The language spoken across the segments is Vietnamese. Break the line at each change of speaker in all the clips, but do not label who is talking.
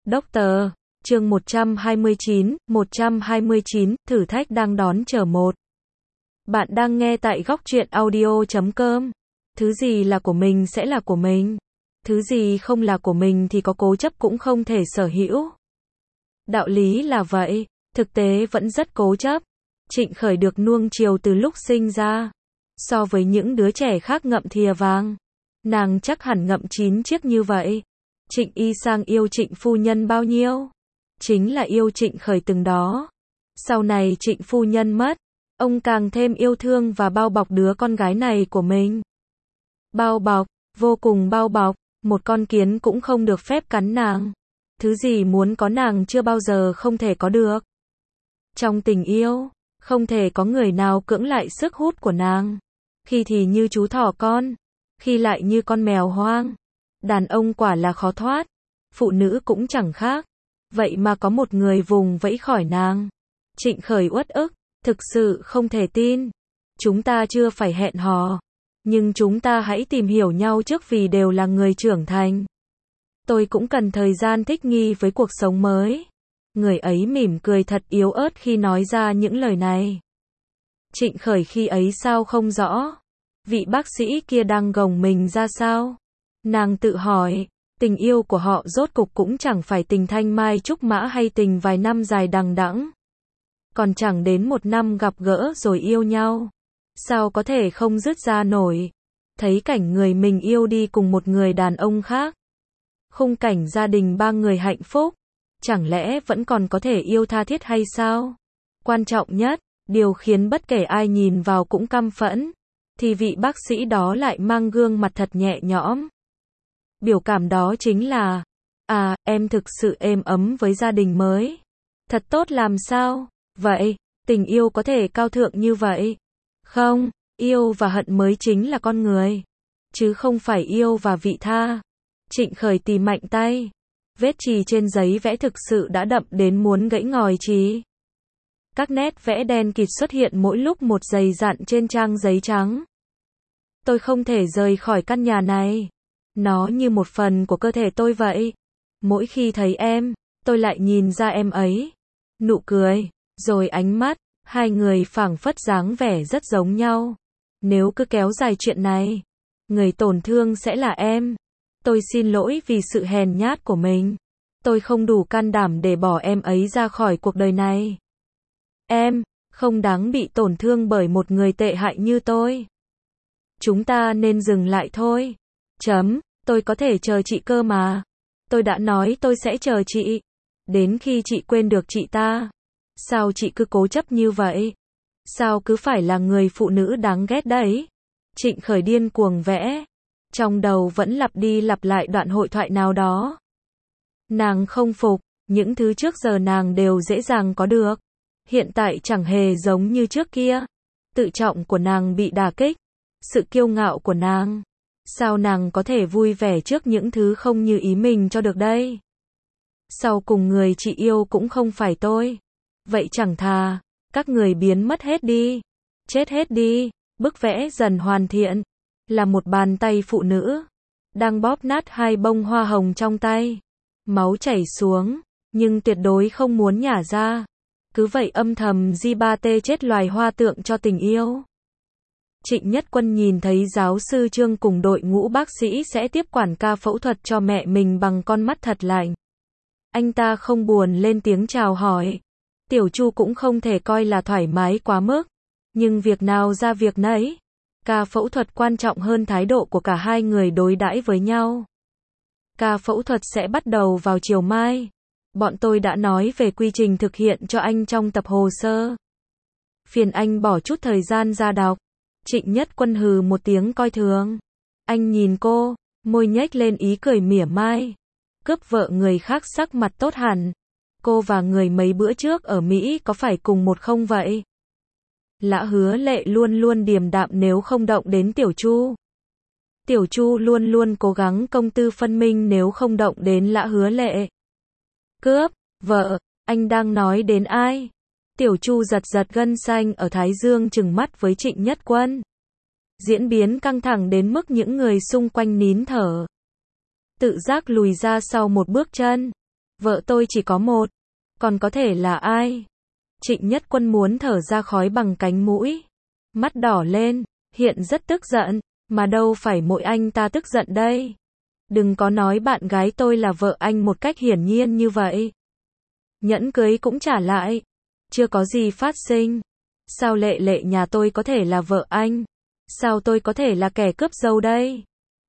Doctor, chương 129, thử thách đang đón chờ một. Bạn đang nghe tại góc truyện audio.com. Thứ gì là của mình sẽ là của mình. Thứ gì không là của mình thì có cố chấp cũng không thể sở hữu. Đạo lý là vậy, thực tế vẫn rất cố chấp. Trịnh Khởi được nuông chiều từ lúc sinh ra. So với những đứa trẻ khác ngậm thìa vàng, nàng chắc hẳn ngậm 9 chiếc như vậy. Trịnh Y Sang yêu Trịnh phu nhân bao nhiêu? Chính là yêu Trịnh Khởi từng đó. Sau này Trịnh phu nhân mất, ông càng thêm yêu thương và bao bọc đứa con gái này của mình. Bao bọc, vô cùng bao bọc, một con kiến cũng không được phép cắn nàng. Thứ gì muốn có nàng chưa bao giờ không thể có được. Trong tình yêu, không thể có người nào cưỡng lại sức hút của nàng. Khi thì như chú thỏ con, khi lại như con mèo hoang. Đàn ông quả là khó thoát, phụ nữ cũng chẳng khác. Vậy mà có một người vùng vẫy khỏi nàng. Trịnh Khởi uất ức, thực sự không thể tin. Chúng ta chưa phải hẹn hò, nhưng chúng ta hãy tìm hiểu nhau trước vì đều là người trưởng thành. Tôi cũng cần thời gian thích nghi với cuộc sống mới. Người ấy mỉm cười thật yếu ớt khi nói ra những lời này. Trịnh Khởi khi ấy sao không rõ. Vị bác sĩ kia đang gồng mình ra sao? Nàng tự hỏi, tình yêu của họ rốt cục cũng chẳng phải tình thanh mai trúc mã hay tình vài năm dài đằng đẵng. Còn chẳng đến 1 năm gặp gỡ rồi yêu nhau. Sao có thể không dứt ra nổi? Thấy cảnh người mình yêu đi cùng một người đàn ông khác. Khung cảnh gia đình 3 người hạnh phúc. Chẳng lẽ vẫn còn có thể yêu tha thiết hay sao? Quan trọng nhất, điều khiến bất kể ai nhìn vào cũng căm phẫn, thì vị bác sĩ đó lại mang gương mặt thật nhẹ nhõm. Biểu cảm đó chính là, em thực sự êm ấm với gia đình mới. Thật tốt làm sao? Vậy, tình yêu có thể cao thượng như vậy? Không, yêu và hận mới chính là con người, chứ không phải yêu và vị tha. Trịnh Khởi tìm mạnh tay. Vết chì trên giấy vẽ thực sự đã đậm đến muốn gãy ngòi chì. Các nét vẽ đen kịt xuất hiện mỗi lúc một dày dặn trên trang giấy trắng. Tôi không thể rời khỏi căn nhà này. Nó như một phần của cơ thể tôi vậy. Mỗi khi thấy em, tôi lại nhìn ra em ấy. Nụ cười, rồi ánh mắt, hai người phảng phất dáng vẻ rất giống nhau. Nếu cứ kéo dài chuyện này, người tổn thương sẽ là em. Tôi xin lỗi vì sự hèn nhát của mình. Tôi không đủ can đảm để bỏ em ấy ra khỏi cuộc đời này. Em không đáng bị tổn thương bởi một người tệ hại như tôi. Chúng ta nên dừng lại thôi. Tôi có thể chờ chị cơ mà. Tôi đã nói tôi sẽ chờ chị. Đến khi chị quên được chị ta. Sao chị cứ cố chấp như vậy? Sao cứ phải là người phụ nữ đáng ghét đấy? Trịnh Khởi điên cuồng vẽ. Trong đầu vẫn lặp đi lặp lại đoạn hội thoại nào đó. Nàng không phục, những thứ trước giờ nàng đều dễ dàng có được. Hiện tại chẳng hề giống như trước kia. Tự trọng của nàng bị đả kích. Sự kiêu ngạo của nàng. Sao nàng có thể vui vẻ trước những thứ không như ý mình cho được đây? Sau cùng người chị yêu cũng không phải tôi. Vậy chẳng thà, các người biến mất hết đi. Chết hết đi. Bức vẽ dần hoàn thiện. Là một bàn tay phụ nữ. Đang bóp nát 2 bông hoa hồng trong tay. Máu chảy xuống. Nhưng tuyệt đối không muốn nhả ra. Cứ vậy âm thầm di ba tê chết loài hoa tượng cho tình yêu. Trịnh Nhất Quân nhìn thấy giáo sư Trương cùng đội ngũ bác sĩ sẽ tiếp quản ca phẫu thuật cho mẹ mình bằng con mắt thật lạnh. Anh ta không buồn lên tiếng chào hỏi. Tiểu Chu cũng không thể coi là thoải mái quá mức. Nhưng việc nào ra việc nấy. Ca phẫu thuật quan trọng hơn thái độ của cả hai người đối đãi với nhau. Ca phẫu thuật sẽ bắt đầu vào chiều mai. Bọn tôi đã nói về quy trình thực hiện cho anh trong tập hồ sơ. Phiền anh bỏ chút thời gian ra đọc. Trịnh Nhất Quân hừ một tiếng coi thường. Anh nhìn cô, môi nhếch lên ý cười mỉa mai. Cướp vợ người khác sắc mặt tốt hẳn. Cô và người mấy bữa trước ở Mỹ có phải cùng một không vậy? Lã Hứa Lệ luôn luôn điềm đạm nếu không động đến Tiểu Chu. Tiểu Chu luôn luôn cố gắng công tư phân minh nếu không động đến Lã Hứa Lệ. Cướp, vợ, anh đang nói đến ai? Tiểu Chu giật giật gân xanh ở thái dương trừng mắt với Trịnh Nhất Quân. Diễn biến căng thẳng đến mức những người xung quanh nín thở. Tự giác lùi ra sau một bước chân. Vợ tôi chỉ có một. Còn có thể là ai? Trịnh Nhất Quân muốn thở ra khói bằng cánh mũi. Mắt đỏ lên, hiện rất tức giận. Mà đâu phải mỗi anh ta tức giận đây. Đừng có nói bạn gái tôi là vợ anh một cách hiển nhiên như vậy. Nhẫn cưới cũng trả lại. Chưa có gì phát sinh. Sao Lệ Lệ nhà tôi có thể là vợ anh? Sao tôi có thể là kẻ cướp dâu đây?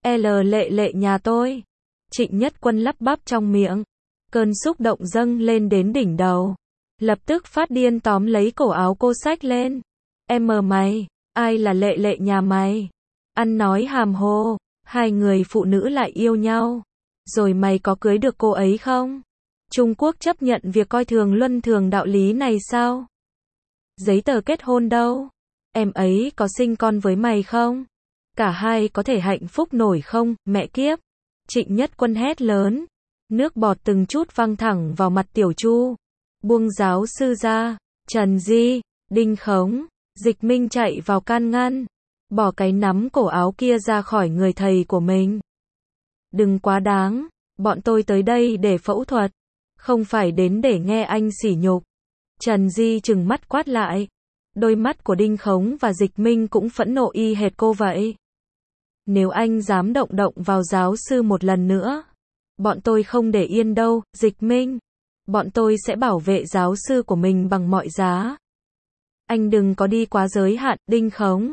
Lệ Lệ nhà tôi. Trịnh Nhất Quân lắp bắp trong miệng. Cơn xúc động dâng lên đến đỉnh đầu. Lập tức phát điên tóm lấy cổ áo cô xách lên. Mày, ai là Lệ Lệ nhà mày? Ăn nói hàm hồ, hai người phụ nữ lại yêu nhau. Rồi mày có cưới được cô ấy không? Trung Quốc chấp nhận việc coi thường luân thường đạo lý này sao? Giấy tờ kết hôn đâu? Em ấy có sinh con với mày không? Cả hai có thể hạnh phúc nổi không, mẹ kiếp? Trịnh Nhất Quân hét lớn. Nước bọt từng chút văng thẳng vào mặt Tiểu Chu. Buông giáo sư ra. Trần Di, Đinh Khống, Dịch Minh chạy vào can ngăn. Bỏ cái nắm cổ áo kia ra khỏi người thầy của mình. Đừng quá đáng. Bọn tôi tới đây để phẫu thuật. Không phải đến để nghe anh sỉ nhục. Trần Di trừng mắt quát lại. Đôi mắt của Đinh Khống và Dịch Minh cũng phẫn nộ y hệt cô vậy. Nếu anh dám động vào giáo sư một lần nữa, bọn tôi không để yên đâu, Dịch Minh. Bọn tôi sẽ bảo vệ giáo sư của mình bằng mọi giá. Anh đừng có đi quá giới hạn, Đinh Khống.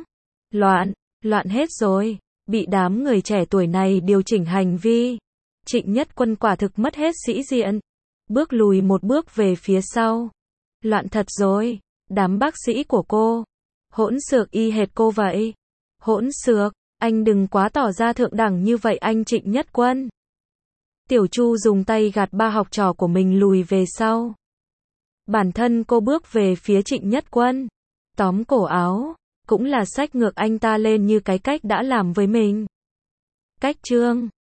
Loạn hết rồi. Bị đám người trẻ tuổi này điều chỉnh hành vi. Trịnh Nhất Quân quả thực mất hết sĩ diện. Bước lùi một bước về phía sau. Loạn thật rồi. Đám bác sĩ của cô. Hỗn xược y hệt cô vậy. Hỗn xược, anh đừng quá tỏ ra thượng đẳng như vậy anh Trịnh Nhất Quân. Tiểu Chu dùng tay gạt ba học trò của mình lùi về sau. Bản thân cô bước về phía Trịnh Nhất Quân. Tóm cổ áo. Cũng là xách ngược anh ta lên như cái cách đã làm với mình. Cách trương.